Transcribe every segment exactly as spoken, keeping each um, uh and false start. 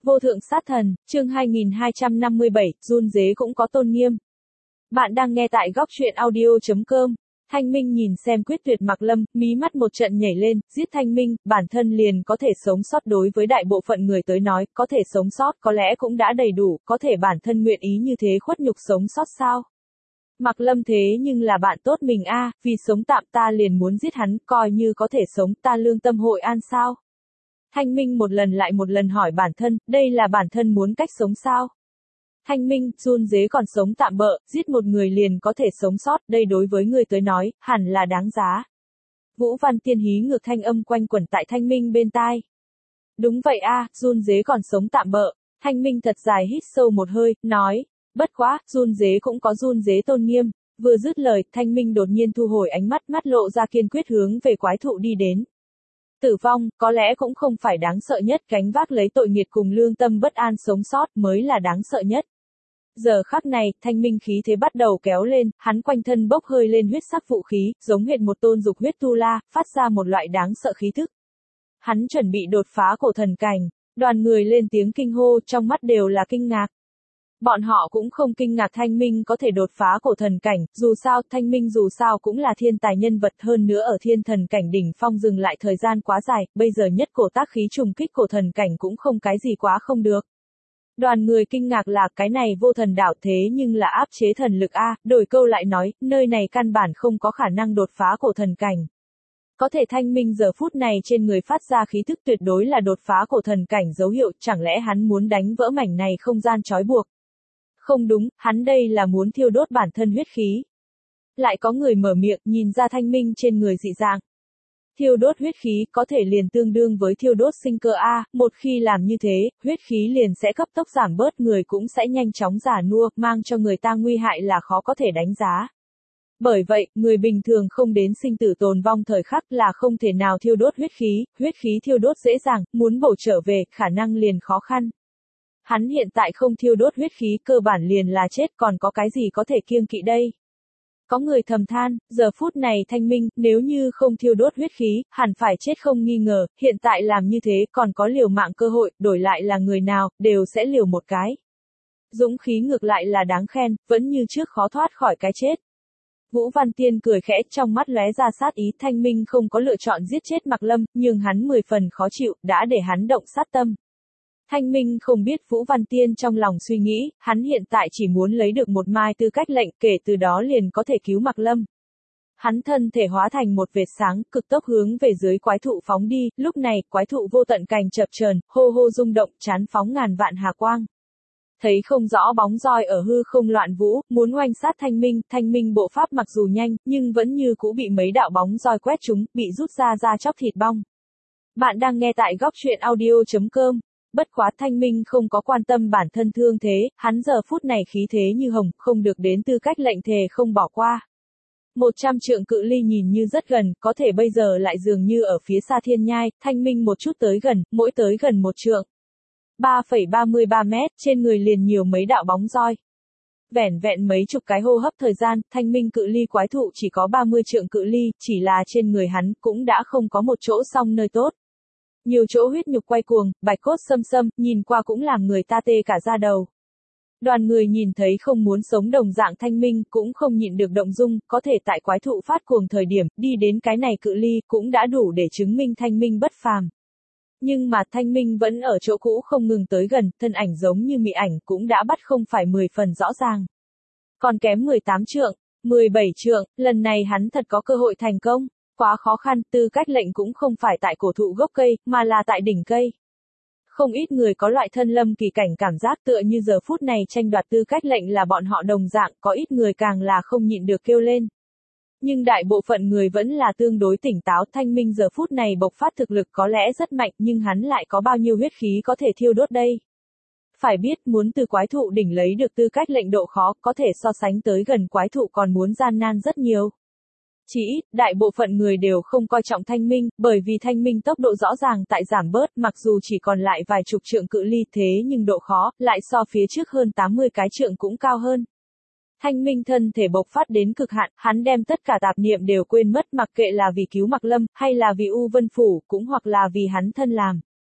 Vô thượng sát thần, chương hai nghìn hai trăm năm mươi bảy, run rế cũng có tôn nghiêm. Bạn đang nghe tại góc truyện audio.com. Thanh Minh nhìn xem quyết tuyệt Mạc Lâm, mí mắt một trận nhảy lên, giết Thanh Minh, bản thân liền có thể sống sót đối với đại bộ phận người tới nói, có thể sống sót có lẽ cũng đã đầy đủ, có thể bản thân nguyện ý như thế khuất nhục sống sót sao? Mạc Lâm thế nhưng là bạn tốt mình a, vì sống tạm ta liền muốn giết hắn, coi như có thể sống ta lương tâm hội an sao? Thanh Minh một lần lại một lần hỏi bản thân, đây là bản thân muốn cách sống sao? Thanh Minh, run rế còn sống tạm bợ, giết một người liền có thể sống sót, đây đối với người tới nói, hẳn là đáng giá. Vũ Văn Tiên hí ngược thanh âm quanh quẩn tại Thanh Minh bên tai. Đúng vậy a, run rế còn sống tạm bợ. Thanh Minh thật dài hít sâu một hơi, nói, bất quá, run rế cũng có run rế tôn nghiêm. Vừa dứt lời, Thanh Minh đột nhiên thu hồi ánh mắt, mắt lộ ra kiên quyết hướng về quái thụ đi đến. Tử vong, có lẽ cũng không phải đáng sợ nhất, gánh vác lấy tội nghiệt cùng lương tâm bất an sống sót mới là đáng sợ nhất. Giờ khắc này, Thanh Minh khí thế bắt đầu kéo lên, hắn quanh thân bốc hơi lên huyết sắc vũ khí, giống hệt một tôn dục huyết tu la, phát ra một loại đáng sợ khí thức. Hắn chuẩn bị đột phá cổ thần cảnh, đoàn người lên tiếng kinh hô, trong mắt đều là kinh ngạc. Bọn họ cũng không kinh ngạc Thanh Minh có thể đột phá cổ thần cảnh, dù sao, Thanh Minh dù sao cũng là thiên tài nhân vật, hơn nữa ở thiên thần cảnh đỉnh phong dừng lại thời gian quá dài, bây giờ nhất cổ tác khí trùng kích cổ thần cảnh cũng không cái gì quá không được. Đoàn người kinh ngạc là cái này vô thần đảo thế nhưng là áp chế thần lực a, đổi câu lại nói, nơi này căn bản không có khả năng đột phá cổ thần cảnh. Có thể Thanh Minh giờ phút này trên người phát ra khí thức tuyệt đối là đột phá cổ thần cảnh dấu hiệu, chẳng lẽ hắn muốn đánh vỡ mảnh này không gian trói buộc? Không đúng, hắn đây là muốn thiêu đốt bản thân huyết khí. Lại có người mở miệng, nhìn ra Thanh Minh trên người dị dạng. Thiêu đốt huyết khí có thể liền tương đương với thiêu đốt sinh cơ a, một khi làm như thế, huyết khí liền sẽ cấp tốc giảm bớt, người cũng sẽ nhanh chóng già nua, mang cho người ta nguy hại là khó có thể đánh giá. Bởi vậy, người bình thường không đến sinh tử tồn vong thời khắc là không thể nào thiêu đốt huyết khí, huyết khí thiêu đốt dễ dàng, muốn bổ trở về, khả năng liền khó khăn. Hắn hiện tại không thiêu đốt huyết khí, cơ bản liền là chết, còn có cái gì có thể kiêng kỵ đây? Có người thầm than, giờ phút này Thanh Minh, nếu như không thiêu đốt huyết khí, hẳn phải chết không nghi ngờ, hiện tại làm như thế còn có liều mạng cơ hội, đổi lại là người nào, đều sẽ liều một cái. Dũng khí ngược lại là đáng khen, vẫn như trước khó thoát khỏi cái chết. Vũ Văn Tiên cười khẽ, trong mắt lóe ra sát ý, Thanh Minh không có lựa chọn giết chết Mạc Lâm, nhưng hắn mười phần khó chịu, đã để hắn động sát tâm. Thanh Minh không biết Vũ Văn Tiên trong lòng suy nghĩ, hắn hiện tại chỉ muốn lấy được một mai tư cách lệnh, kể từ đó liền có thể cứu Mạc Lâm. Hắn thân thể hóa thành một vệt sáng, cực tốc hướng về dưới quái thụ phóng đi, lúc này, quái thụ vô tận cành chập chờn, hô hô rung động, chán phóng ngàn vạn hà quang. Thấy không rõ bóng roi ở hư không loạn vũ, muốn oanh sát Thanh Minh, Thanh Minh bộ pháp mặc dù nhanh, nhưng vẫn như cũ bị mấy đạo bóng roi quét trúng, bị rút ra ra chóc thịt bong. Bạn đang nghe tại góc truyện audio.com. Bất quá Thanh Minh không có quan tâm bản thân thương thế, hắn giờ phút này khí thế như hồng, không được đến tư cách lệnh thề không bỏ qua. Một trăm trượng cự ly nhìn như rất gần, có thể bây giờ lại dường như ở phía xa thiên nhai, Thanh Minh một chút tới gần, mỗi tới gần một trượng. ba phẩy ba mươi ba mét, trên người liền nhiều mấy đạo bóng roi. Vẻn vẹn mấy chục cái hô hấp thời gian, Thanh Minh cự ly quái thụ chỉ có ba mươi trượng cự ly, chỉ là trên người hắn cũng đã không có một chỗ song nơi tốt. Nhiều chỗ huyết nhục quay cuồng, bạch cốt xâm xâm, nhìn qua cũng làm người ta tê cả da đầu. Đoàn người nhìn thấy không muốn sống đồng dạng Thanh Minh, cũng không nhịn được động dung, có thể tại quái thụ phát cuồng thời điểm, đi đến cái này cự ly, cũng đã đủ để chứng minh Thanh Minh bất phàm. Nhưng mà Thanh Minh vẫn ở chỗ cũ không ngừng tới gần, thân ảnh giống như mị ảnh, cũng đã bắt không phải mười phần rõ ràng. Còn kém mười tám trượng, mười bảy trượng, lần này hắn thật có cơ hội thành công. Quá khó khăn, tư cách lệnh cũng không phải tại cổ thụ gốc cây, mà là tại đỉnh cây. Không ít người có loại thân lâm kỳ cảnh cảm giác tựa như giờ phút này tranh đoạt tư cách lệnh là bọn họ đồng dạng, có ít người càng là không nhịn được kêu lên. Nhưng đại bộ phận người vẫn là tương đối tỉnh táo, Thanh Minh giờ phút này bộc phát thực lực có lẽ rất mạnh, nhưng hắn lại có bao nhiêu huyết khí có thể thiêu đốt đây. Phải biết, muốn từ quái thụ đỉnh lấy được tư cách lệnh độ khó, có thể so sánh tới gần quái thụ còn muốn gian nan rất nhiều. Chỉ ít, đại bộ phận người đều không coi trọng Thanh Minh, bởi vì Thanh Minh tốc độ rõ ràng tại giảm bớt, mặc dù chỉ còn lại vài chục trượng cự ly thế nhưng độ khó, lại so phía trước hơn tám mươi cái trượng cũng cao hơn. Thanh Minh thân thể bộc phát đến cực hạn, hắn đem tất cả tạp niệm đều quên mất, mặc kệ là vì cứu Mạc Lâm, hay là vì U Vân Phủ, cũng hoặc là vì hắn thân làm.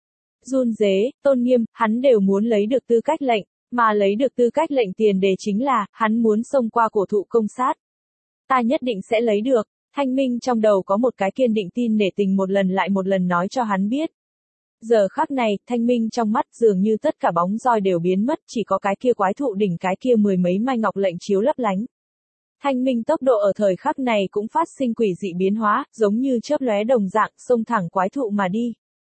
run rế, tôn nghiêm, hắn đều muốn lấy được tư cách lệnh, mà lấy được tư cách lệnh tiền đề chính là, hắn muốn xông qua cổ thụ công sát. Ta nhất định sẽ lấy được, Thanh Minh trong đầu có một cái kiên định tin nể tình một lần lại một lần nói cho hắn biết. Giờ khắc này, Thanh Minh trong mắt dường như tất cả bóng roi đều biến mất, chỉ có cái kia quái thụ đỉnh cái kia mười mấy mai ngọc lệnh chiếu lấp lánh. Thanh Minh tốc độ ở thời khắc này cũng phát sinh quỷ dị biến hóa, giống như chớp lóe đồng dạng, xông thẳng quái thụ mà đi.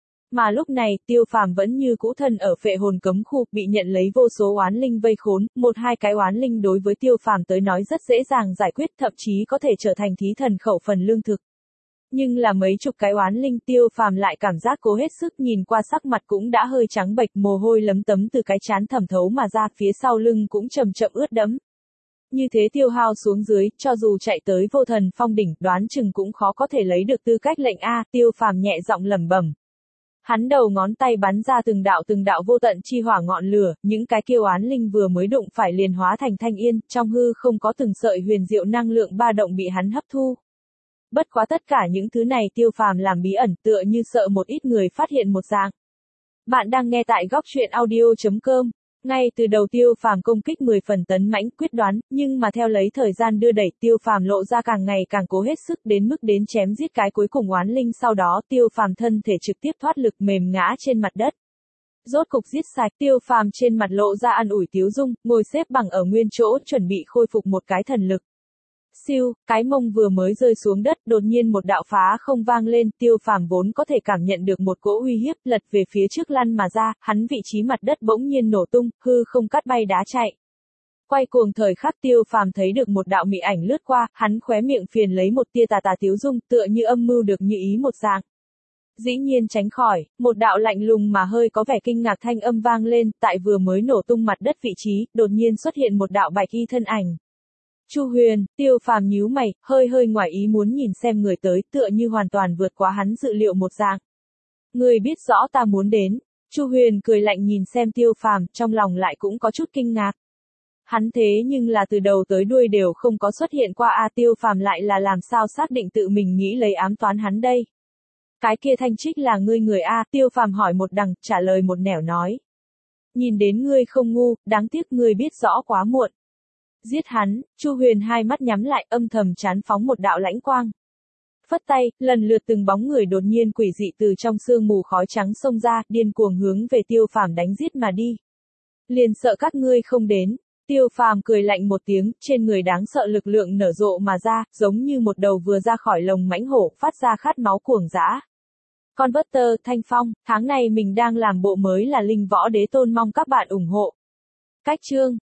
Mà lúc này, Tiêu Phàm vẫn như cũ thân ở phệ hồn cấm khu, bị nhận lấy vô số oán linh vây khốn, một hai cái oán linh đối với Tiêu Phàm tới nói rất dễ dàng giải quyết, thậm chí có thể trở thành thí thần khẩu phần lương thực. Nhưng là mấy chục cái oán linh, Tiêu Phàm lại cảm giác cố hết sức, nhìn qua sắc mặt cũng đã hơi trắng bệch, mồ hôi lấm tấm từ cái trán thẩm thấu mà ra, phía sau lưng cũng chậm chậm ướt đẫm. Như thế tiêu hao xuống dưới, cho dù chạy tới vô thần phong đỉnh, đoán chừng cũng khó có thể lấy được tư cách lệnh A, Tiêu Phàm nhẹ giọng lẩm bẩm. Hắn đầu ngón tay bắn ra từng đạo từng đạo vô tận chi hỏa ngọn lửa, những cái kiêu oán linh vừa mới đụng phải liền hóa thành thanh yên, trong hư không có từng sợi huyền diệu năng lượng ba động bị hắn hấp thu. Bất quá tất cả những thứ này Tiêu Phàm làm bí ẩn, tựa như sợ một ít người phát hiện một dạng. Bạn đang nghe tại góc truyện audio chấm com. Ngay từ đầu Tiêu Phàm công kích mười phần tấn mãnh quyết đoán, nhưng mà theo lấy thời gian đưa đẩy, Tiêu Phàm lộ ra càng ngày càng cố hết sức đến mức đến chém giết cái cuối cùng oán linh, sau đó Tiêu Phàm thân thể trực tiếp thoát lực mềm ngã trên mặt đất. Rốt cục giết sạch, Tiêu Phàm trên mặt lộ ra an ủi tiếu dung, ngồi xếp bằng ở nguyên chỗ chuẩn bị khôi phục một cái thần lực. Siêu, cái mông vừa mới rơi xuống đất, đột nhiên một đạo phá không vang lên, Tiêu Phàm vốn có thể cảm nhận được một cỗ uy hiếp, lật về phía trước lăn mà ra, hắn vị trí mặt đất bỗng nhiên nổ tung, hư không cắt bay đá chạy. Quay cuồng thời khắc Tiêu Phàm thấy được một đạo mị ảnh lướt qua, hắn khóe miệng phiền lấy một tia tà tà tiếu dung, tựa như âm mưu được như ý một dạng. Dĩ nhiên tránh khỏi, một đạo lạnh lùng mà hơi có vẻ kinh ngạc thanh âm vang lên, tại vừa mới nổ tung mặt đất vị trí, đột nhiên xuất hiện một đạo bạch y thân ảnh. Chu Huyền, Tiêu Phàm nhíu mày, hơi hơi ngoài ý muốn nhìn xem người tới, tựa như hoàn toàn vượt quá hắn dự liệu một dạng. Người biết rõ ta muốn đến. Chu Huyền cười lạnh nhìn xem Tiêu Phàm, trong lòng lại cũng có chút kinh ngạc. Hắn thế nhưng là từ đầu tới đuôi đều không có xuất hiện qua a, Tiêu Phàm lại là làm sao xác định tự mình nghĩ lấy ám toán hắn đây. Cái kia Thanh Trích là ngươi người a, Tiêu Phàm hỏi một đằng, trả lời một nẻo nói. Nhìn đến ngươi không ngu, đáng tiếc ngươi biết rõ quá muộn. Giết hắn, Chu Huyền hai mắt nhắm lại, âm thầm chán phóng một đạo lãnh quang. Phất tay, lần lượt từng bóng người đột nhiên quỷ dị từ trong sương mù khói trắng xông ra, điên cuồng hướng về Tiêu Phàm đánh giết mà đi. Liền sợ các ngươi không đến. Tiêu Phàm cười lạnh một tiếng, trên người đáng sợ lực lượng nở rộ mà ra, giống như một đầu vừa ra khỏi lồng mãnh hổ, phát ra khát máu cuồng dã. Converter, Thanh Phong, tháng này mình đang làm bộ mới là Linh Võ Đế Tôn, mong các bạn ủng hộ. Cách chương